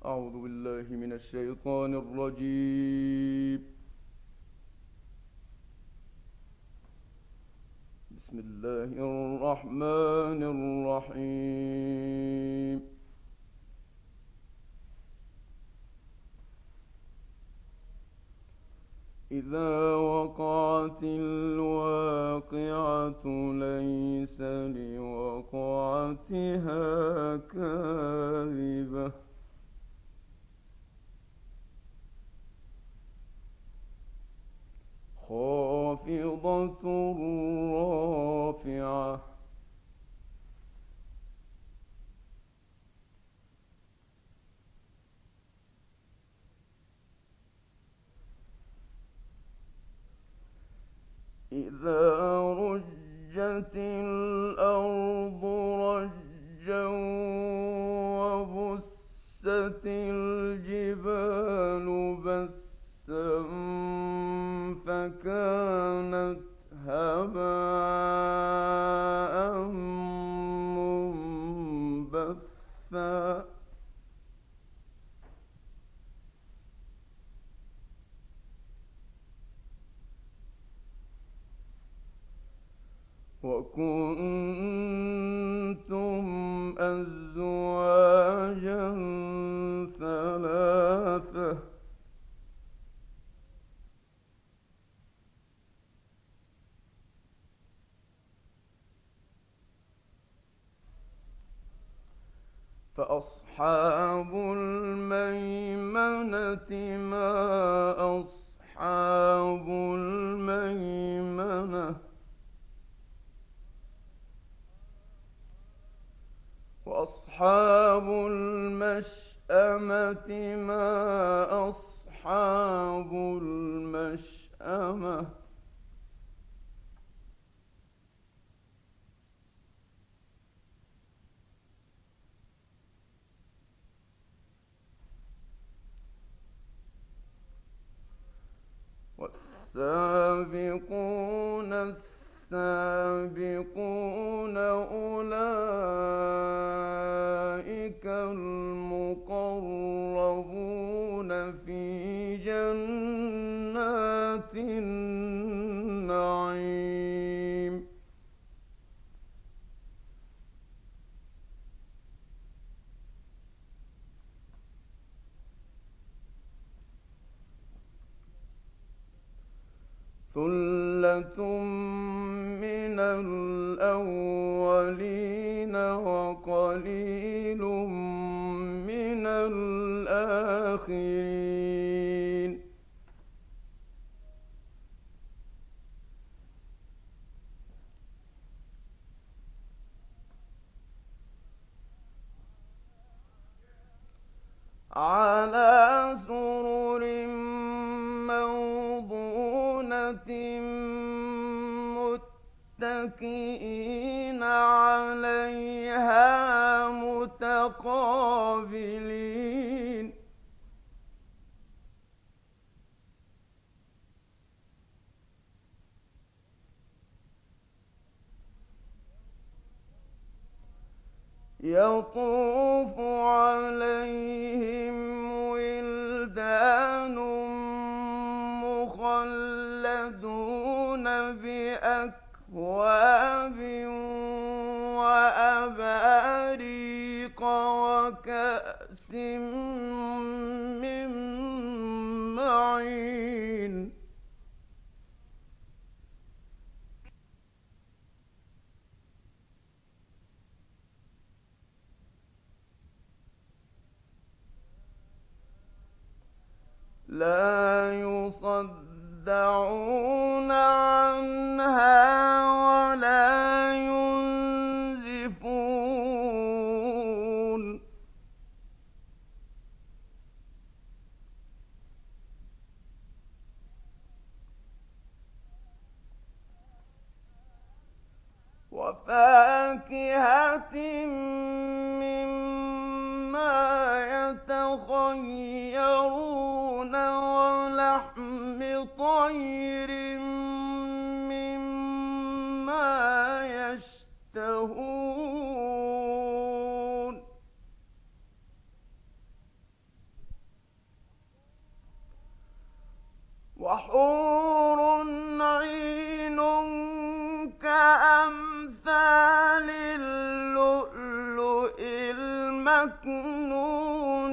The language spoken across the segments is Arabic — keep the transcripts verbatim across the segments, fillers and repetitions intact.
أعوذ بالله من الشيطان الرجيم. بسم الله الرحمن الرحيم. إذا وقعت الواقعة ليس لوقعتها كاذبة خافضة رافعة إذا رجت الأرض رجا وبست الجبال بسا فكانت هباء منبثا وكنتم أزواجا ثلاثة فأصحاب الميمنة ما أصحاب الميمنة وأصحاب المشأمة ما أصحاب المشأمة والسابقون السابقون أولئك المقربون في جنات النعيم ثلة من الأولين وقليل من الآخرين على سرر موضونة متكئين عليها متقابلين يطوف عليهم ولدان مخلدون بأكواب وأباريق وكأس من معين لا يصدعون عنها ولا ينزفون وفاكهة مما يتخيرون ولحم طير مما يشتهون حور عين كأمثال اللؤلؤ المكنون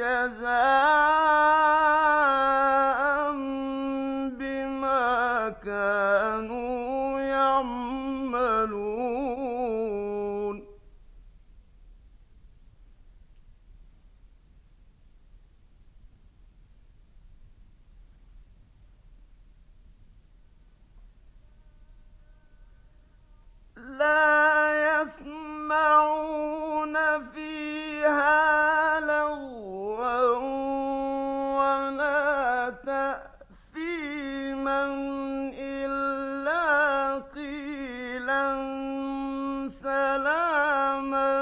جزاء بما كانوا يعملون لا يسمعون فيها لغوا ولا تأثيما إلا قيلا سلاما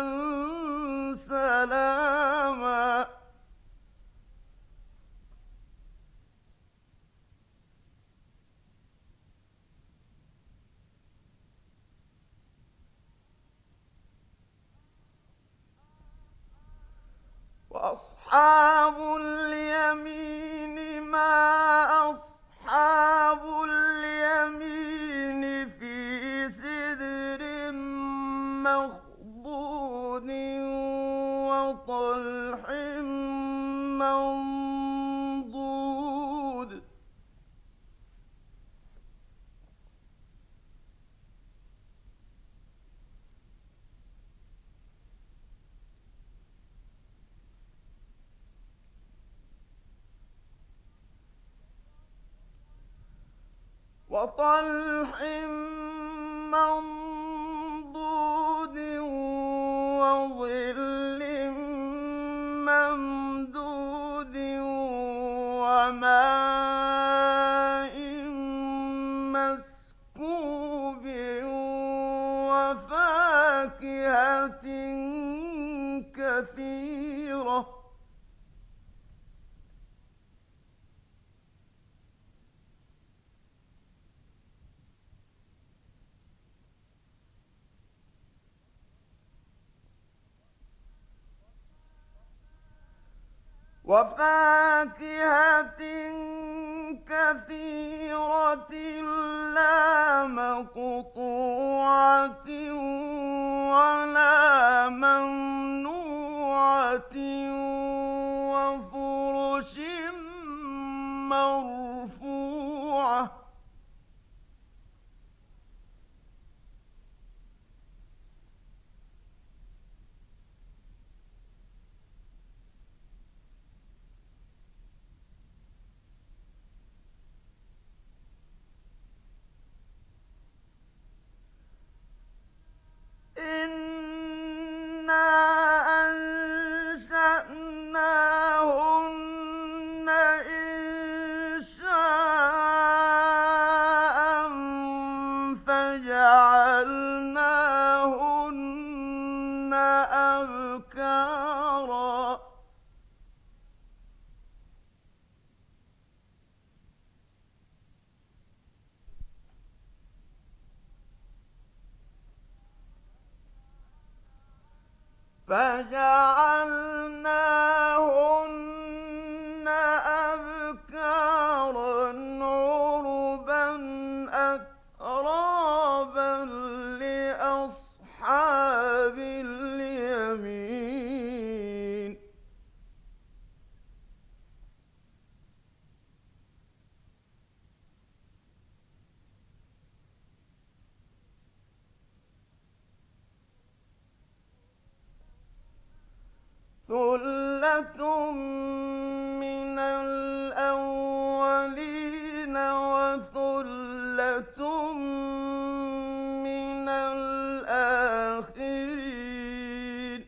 سلاما وأصحاب اليمين ما أصحاب اليمين في سدر مخضود وطلح منضود وطلح منضود وظل ممدود وماء مسكوب وفاكهة كثيرة وفاكهة كثيرة لا مقطوعة ولا ممنوعة وفرش مرفوعة إنا أنشأناهن إنشاء فجعلناهن أبكارا فجعلناهن أبكارا عربا أترابا لأصحاب اليمين ثلة من الأولين وثلة من الآخرين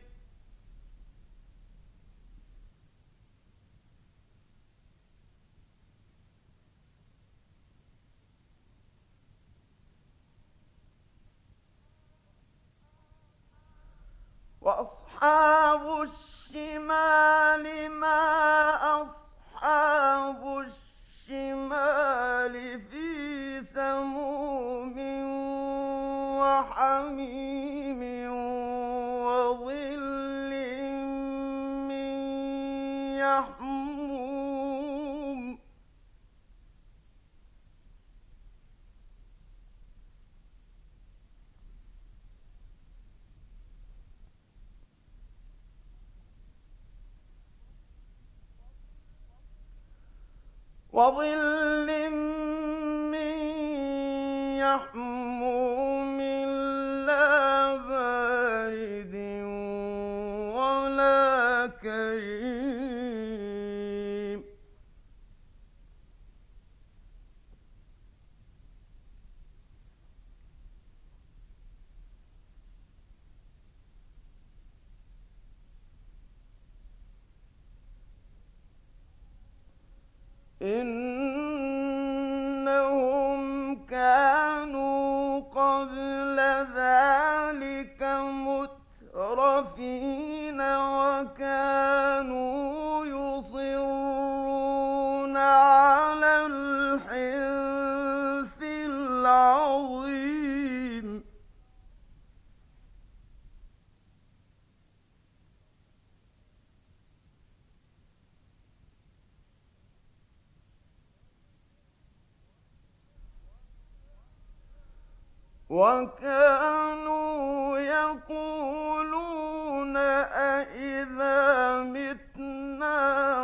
وأصحاب الشمال ما أصحاب الشمال في سموم وحميم وظل من يحموم وظل من يحموم لا بارد ولا كريم إنهم كانوا قبل ذلك مترفين وكانوا يصرون على الحنث العظيم وكانوا يقولون أإذا متنا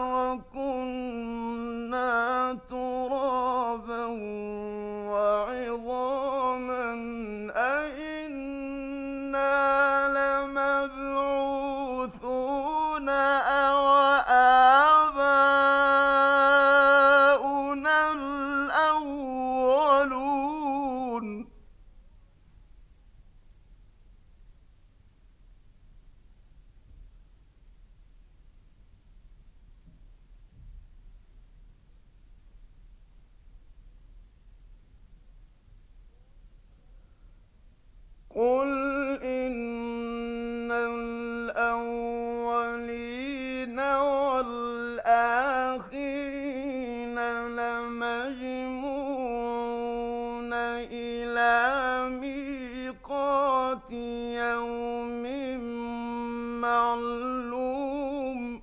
وكنا ترابا وعظاما أإنا لمبعوثون أو آباؤنا الأولون قل إن الأولين والآخرين لمجموعون إلى ميقات يوم معلوم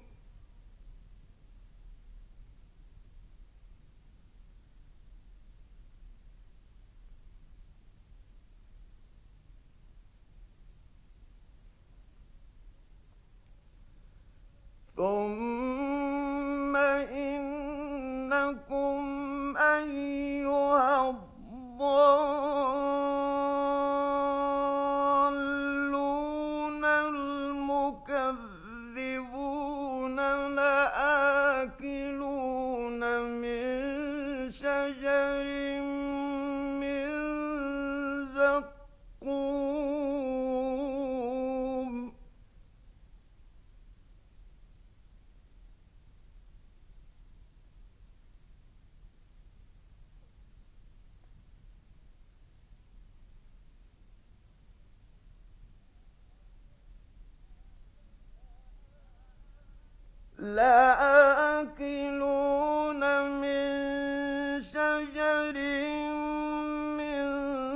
ثم إنكم أيها الضالون المكذبون لآكلون من شجر من زقوم لآكلون من شجر من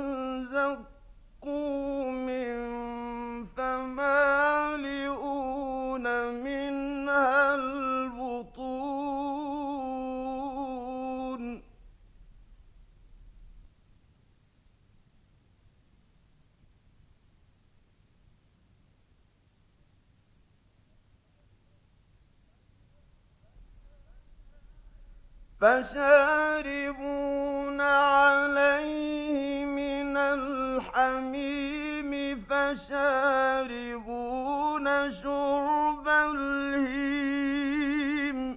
زقوم فمالئون منها البطون فشاربون عليه من الحميم فشاربون شرب الهيم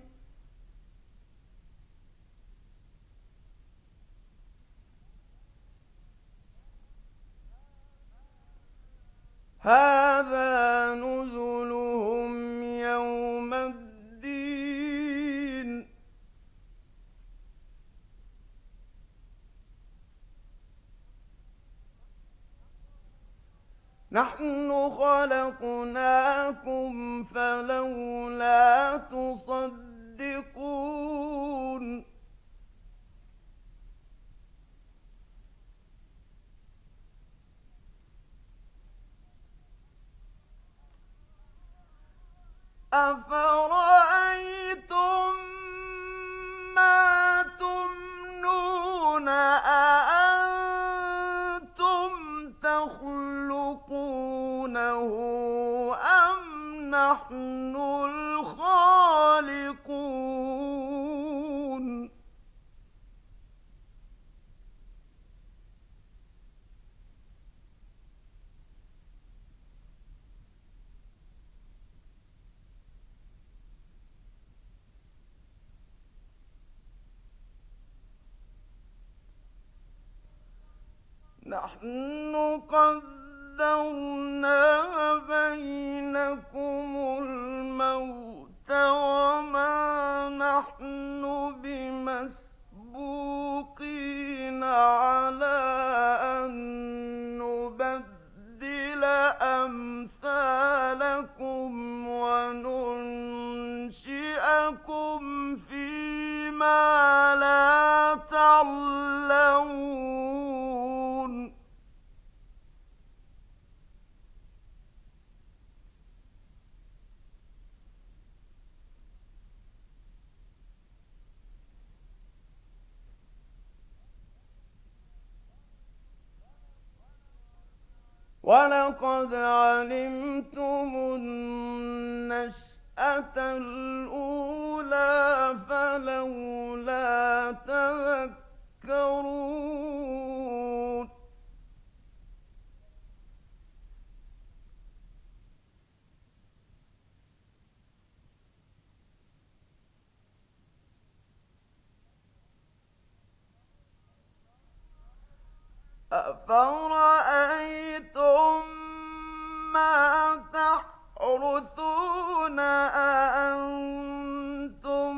هذا نزلهم يوم الدين نحن خلقناكم فلولا تصدقون أفرأيتم ما تمنون أأنتم تخلقونه أم نحن الخالقون نحن قدرنا بينكم الموت وما نحن بمسبوقين على أن نبدل أمثالكم وننشئكم فيما لا تعلمون ولقد علمتم النشأة الأولى فلولا تذكرون أفرأيتم ما تحرثون أأنتم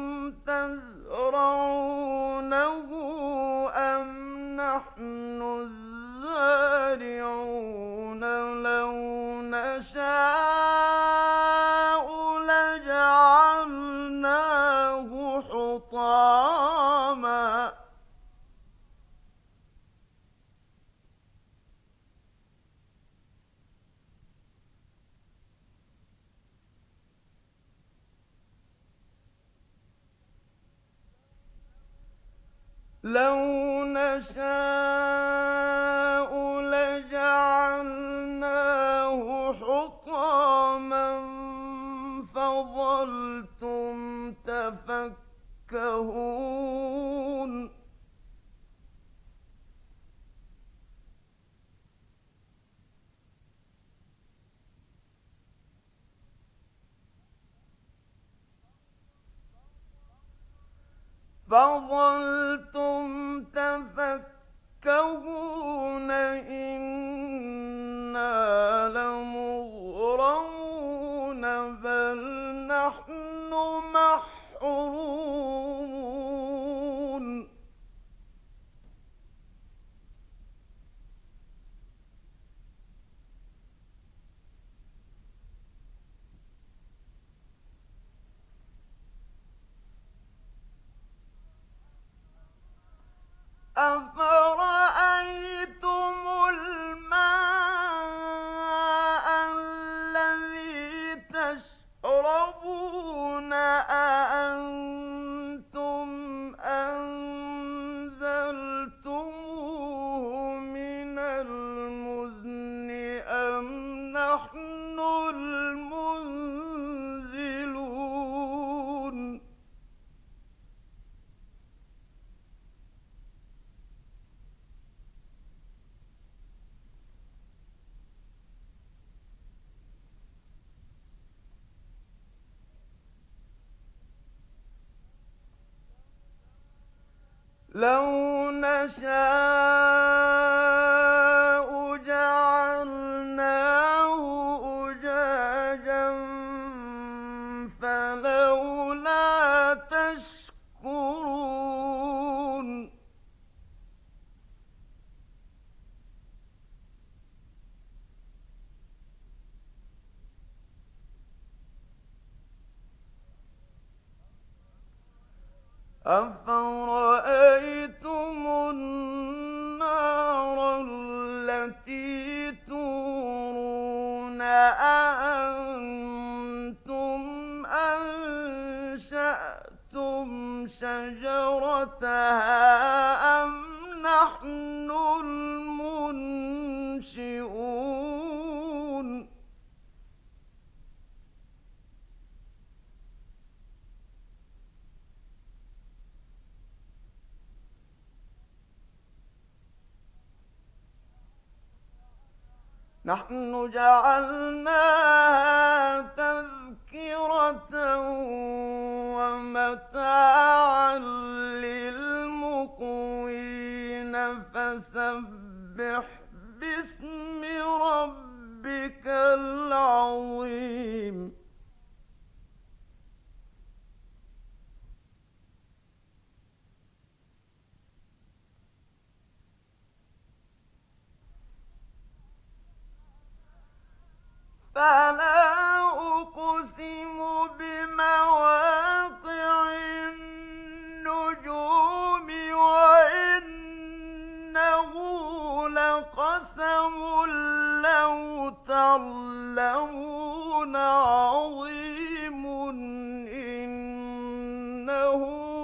تزرعونه أم نحن الزارعون لو نشاء لجعلناه حطاما لو نشاء لجعلناه حطاما فظلتم تفكهون فظلتم تفكهون إنا لمغرمون بل نحن محرومون أفرأيتم الماء الذي تشربون أأنتم أنزلتموه من المزن أم نحن المنزلون لو نشاء جعلناه أجاجا فلولا تشكرون أفرأيتم النار التي تورون أأنتم أنشأتم شجرتها أم نحن المنشئون نحن جعلناها تذكرة ومتاعا للمقوين فسبح عظيم إنه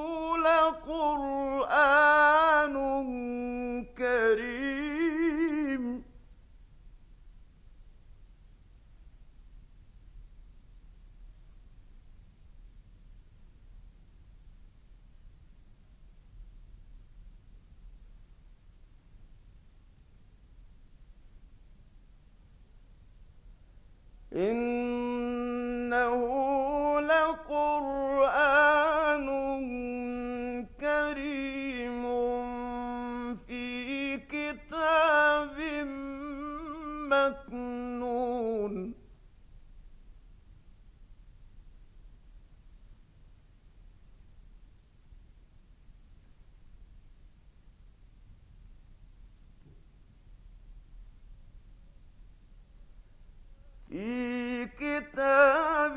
لقرآن كريم إنه لقرآن كريم في كتاب مكنون في كتاب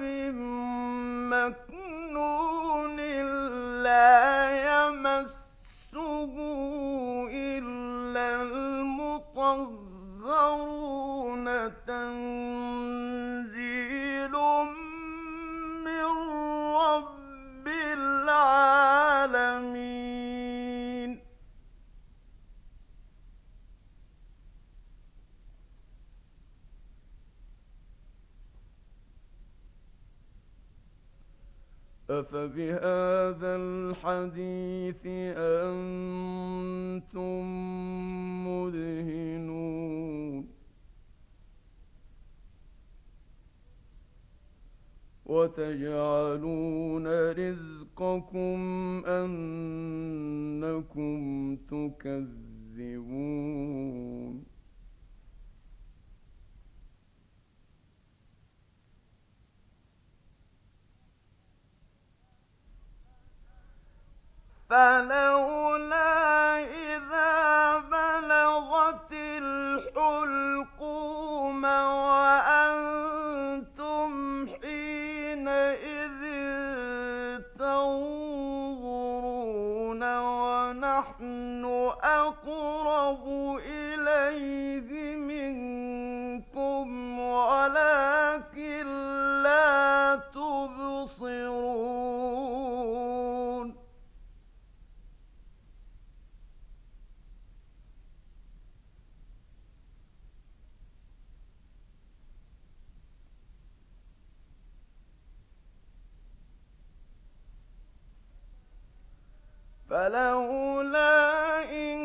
مكنون لا يمسه إلا المطهرون تنزيل من رب العالمين أفبهذا الحديث أنتم مدهنون وتجعلون رزقكم أنكم تكذبون فلولا إذا بلغت الحلقوم وأنتم حينئذ تنظرون ونحن أقرب إليه منكم ولكن لا تبصرون فلولا إن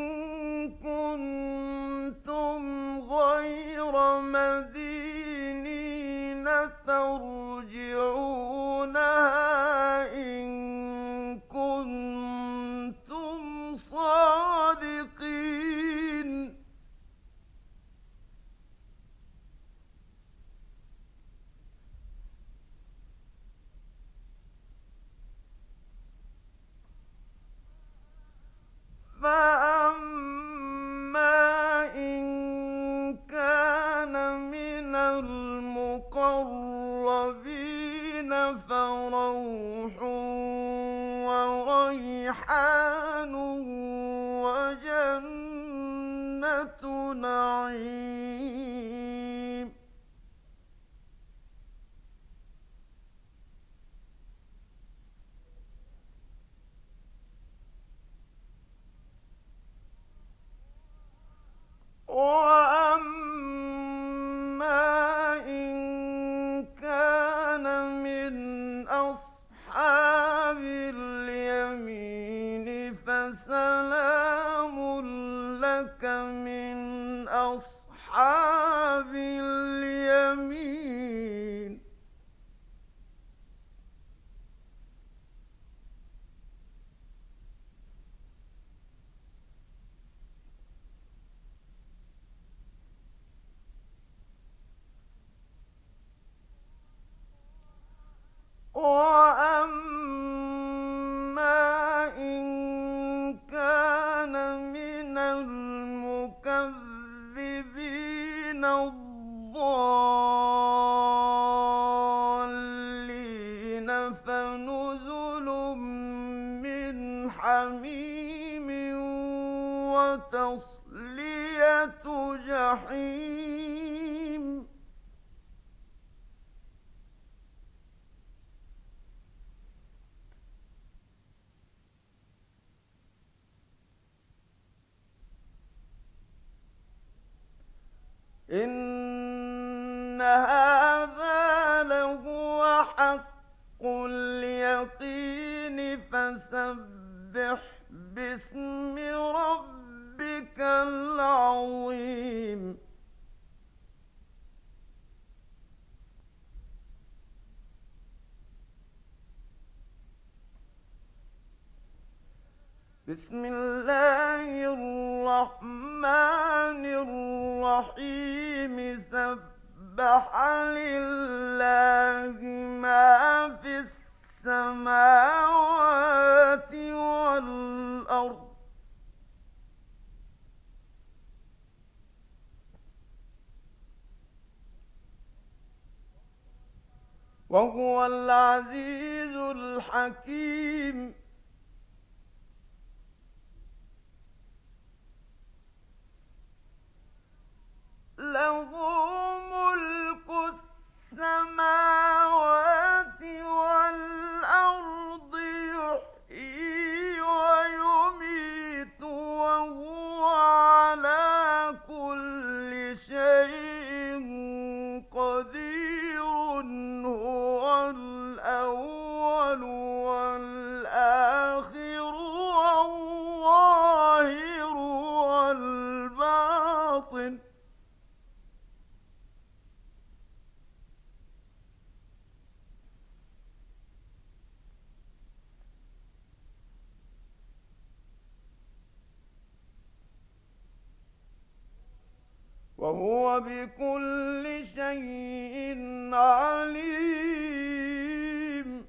كنتم غير مدينين ترجعونها إن كنتم صادقين فأما إن كان من المقربين فروح وريحان وجنة نعيم وأما إن كان من أصحاب اليمين فسلام لك من أصحاب اليمين وأما إن كان من المكذبين الضالين فنزل من حميم وتصلية جحيم اليقين فسبح باسم ربك العظيم بسم الله الرحمن الرحيم سبح لله ما في السماوات والأرض وهو العزيز الحكيم له ملك السماوات والأرض يحيي ويميت وهو على كل شيء قدير هو الأول والآخر والظاهر والباطن وهو بكل شيء عليم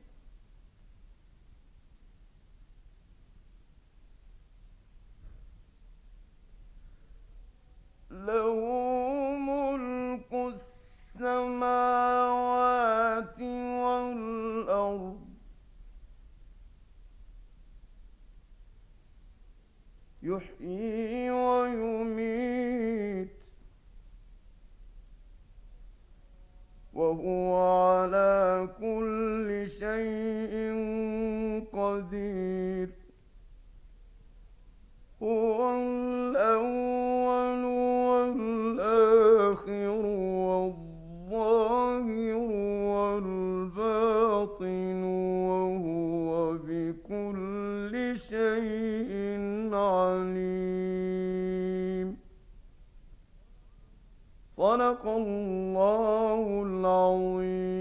له ملك السماوات والأرض يحيي ويميت وهو على كل شيء قدير هو الأول والآخر والظاهر والباطن وهو بكل شيء عليم صدق الله العظيم